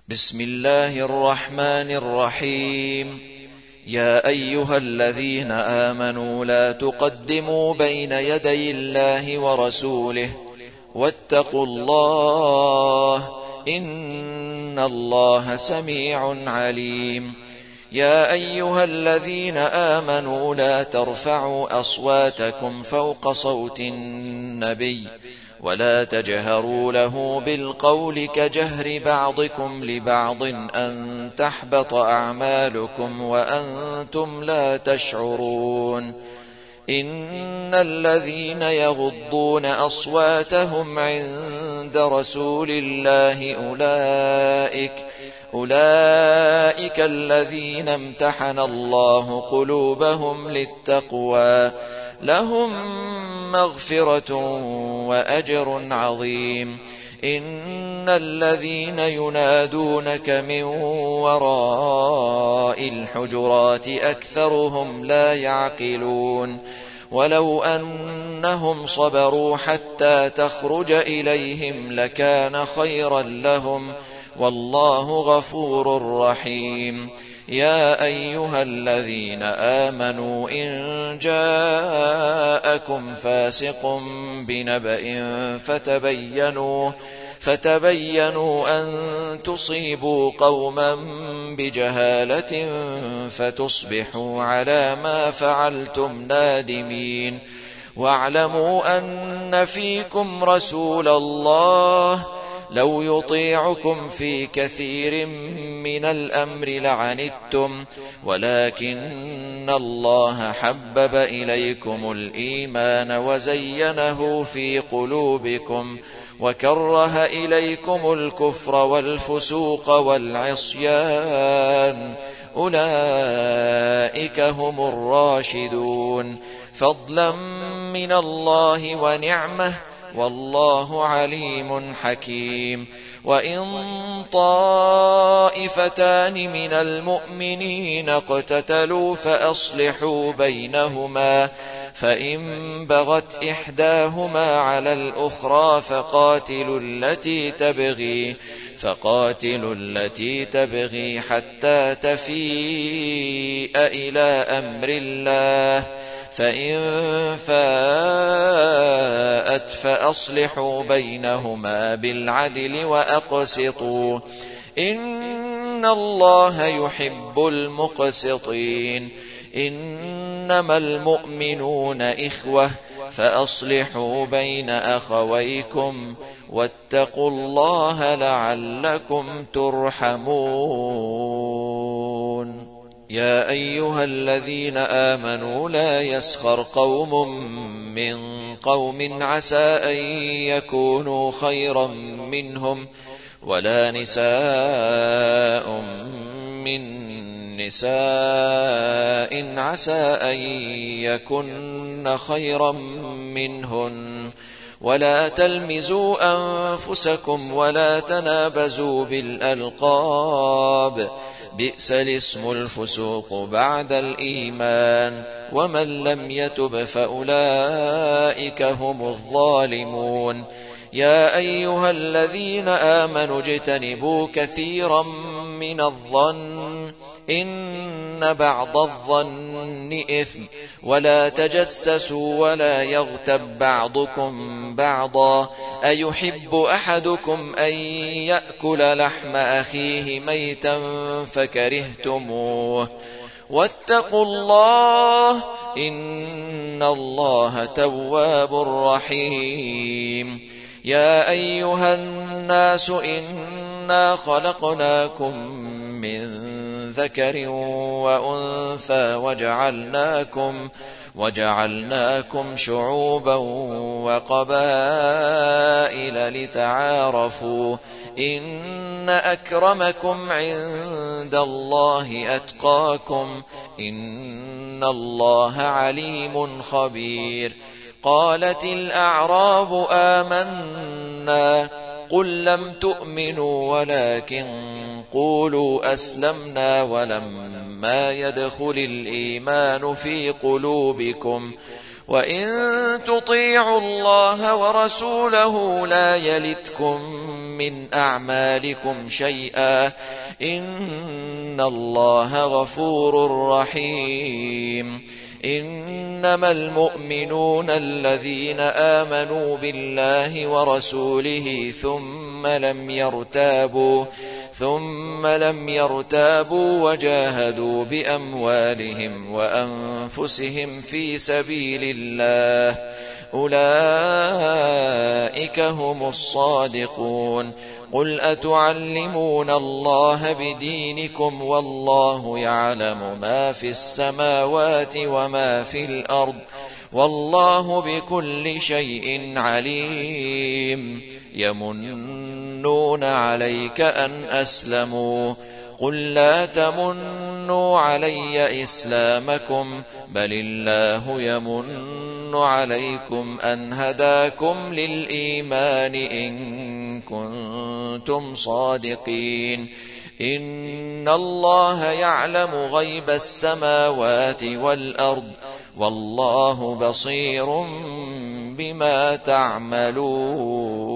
بسم الله الرحمن الرحيم. يا أيها الذين آمنوا لا تقدموا بين يدي الله ورسوله واتقوا الله إن الله سميع عليم. يا أيها الذين آمنوا لا ترفعوا أصواتكم فوق صوت النبي ولا تجهروا له بالقول كجهر بعضكم لبعض أن تحبط أعمالكم وأنتم لا تشعرون. إن الذين يغضون أصواتهم عند رسول الله أولئك الذين امتحن الله قلوبهم للتقوى لهم مغفرة وأجر عظيم. إن الذين ينادونك من وراء الحجرات أكثرهم لا يعقلون. ولو أنهم صبروا حتى تخرج إليهم لكان خيرا لهم والله غفور رحيم. يا أيها الذين آمنوا إن جاءكم فاسق بنبأ فتبينوا أن تصيبوا قوما بجهالة فتصبحوا على ما فعلتم نادمين. واعلموا أن فيكم رسول الله لو يطيعكم في كثير من الأمر لعنتم ولكن الله حبب إليكم الإيمان وزينه في قلوبكم وكره إليكم الكفر والفسوق والعصيان أولئك هم الراشدون فضلا من الله ونعمه والله عليم حكيم. وإن طائفتان من المؤمنين اقتتلوا فأصلحوا بينهما فإن بغت إحداهما على الأخرى فقاتلوا التي تبغي حتى تفيء إلى أمر الله فإن فاءت فأصلحوا بينهما بالعدل وأقسطوا إن الله يحب المقسطين. إنما المؤمنون إخوة فأصلحوا بين أخويكم واتقوا الله لعلكم ترحمون. يا أيها الذين آمنوا لا يسخر قوم من قوم عسى أن يكونوا خيرا منهم ولا نساء من نساء عسى أن يكن خيرا منهن ولا تلمزوا أنفسكم ولا تنابزوا بالألقاب بئس الاسم الفسوق بعد الإيمان ومن لم يتب فأولئك هم الظالمون. يا أيها الذين آمنوا اجتنبوا كثيرا من الظن إن بعض الظن إثم ولا تجسسوا ولا يغتب بعضكم بعضا أيحب أحدكم أن يأكل لحم أخيه ميتا فكرهتموه واتقوا الله إن الله تواب رحيم. يا أيها الناس إنا خلقناكم من ذكر وأنثى وجعلناكم شعوبا وقبائل لتعارفوا إن أكرمكم عند الله أتقاكم إن الله عليم خبير. قالت الأعراب آمنا قل لم تؤمنوا ولكن قولوا أسلمنا ولما يدخل الإيمان في قلوبكم وإن تطيعوا الله ورسوله لا يلتكم من أعمالكم شيئا إن الله غفور رحيم إنما المؤمنون الذين آمنوا بالله ورسوله ثم لم يرتابوا وجاهدوا بأموالهم وأنفسهم في سبيل الله أولئك هم الصادقون قل أتعلمون الله بدينكم والله يعلم ما في السماوات وما في الأرض والله بكل شيء عليم يمنون عليك أن أسلموا قل لا تمنوا علي إسلامكم بل الله يمن عليكم أن هداكم للإيمان إن كنتم صادقين إن الله يعلم غيب السماوات والأرض والله بصير بما تعملون.